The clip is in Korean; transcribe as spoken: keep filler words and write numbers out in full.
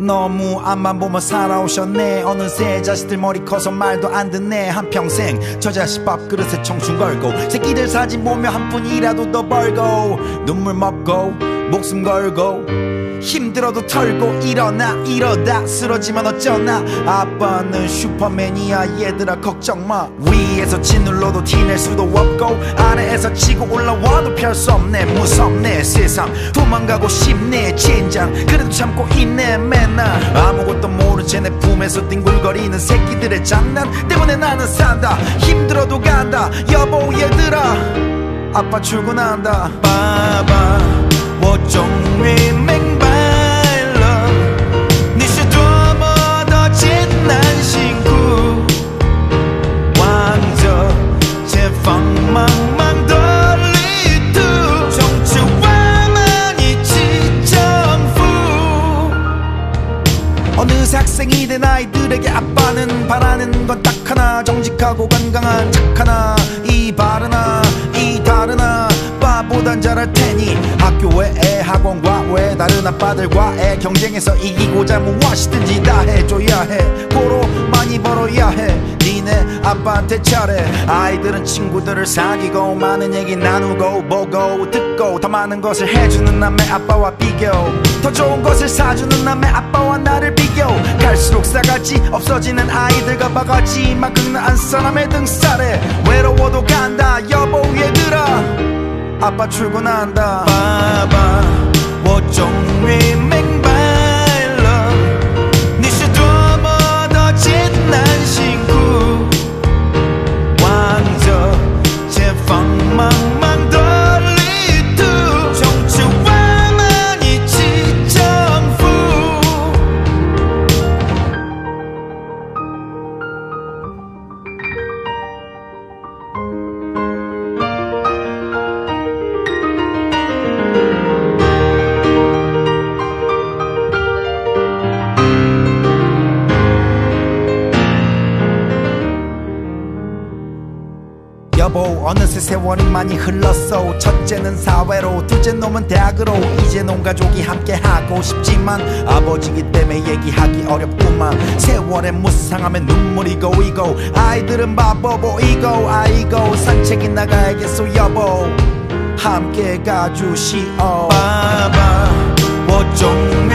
너무 앞만 보며 살아오셨네. 어느새 자식들 머리 커서 말도 안 듣네. 한평생 저 자식 밥그릇에 청춘 걸고 새끼들 사진 보며 한 푼이라도 더 벌고 눈물 먹고 목숨 걸고 힘들어도 털고 일어나. 이러다 쓰러지면 어쩌나. 아빠는 슈퍼맨이야 얘들아 걱정마. 위에서 짓눌러도 티낼 수도 없고 아래에서 치고 올라와도 펼 수 없네. 무섭네 세상 도망가고 싶네 젠장. 그래도 참고 있네 맨날 아무것도 모른 채 내 품에서 뒹굴거리는 새끼들의 장난 때문에 나는 산다. 힘들어도 간다 여보 얘들아 아빠 출근한다. 빠바 我终于明白了你是多么的艰难辛苦望着前方茫茫的旅途从此我们一起征服 어느새 학생이 된 아이들에게 아빠는 바라는 건 딱 하나. 정직하고 건강한 착 하나. 이 바르나 이 다르나 보단 잘할 테니 학교에 학원과 왜 다른 아빠들과의 경쟁에서 이기고자 무엇이든지 다 해줘야 해. 고로 많이 벌어야 해. 니네 아빠한테 잘해. 아이들은 친구들을 사귀고 많은 얘기 나누고 보고 듣고 더 많은 것을 해주는 남의 아빠와 비교. 더 좋은 것을 사주는 남의 아빠와 나를 비교. 갈수록 싸가지 없어지는 아이들과 바가지만 극락한 사람의 등살에 외로워도 간다 여보 얘들아 아빠 출근한다. 爸爸我终于明白了你是多么的艰难辛苦望着前方茫茫的旅途从此我们一起征服 여보 어느새 세월이 많이 흘렀어. 첫째는 사회로 둘째 놈은 대학으로 이제 온 가족이 함께하고 싶지만 아버지기 때문에 얘기하기 어렵구만. 세월의 무상함에 눈물이 고이고 아이들은 바보 보이고 아이고 산책이 나가야겠어 여보 함께 가주시오. 爸爸我终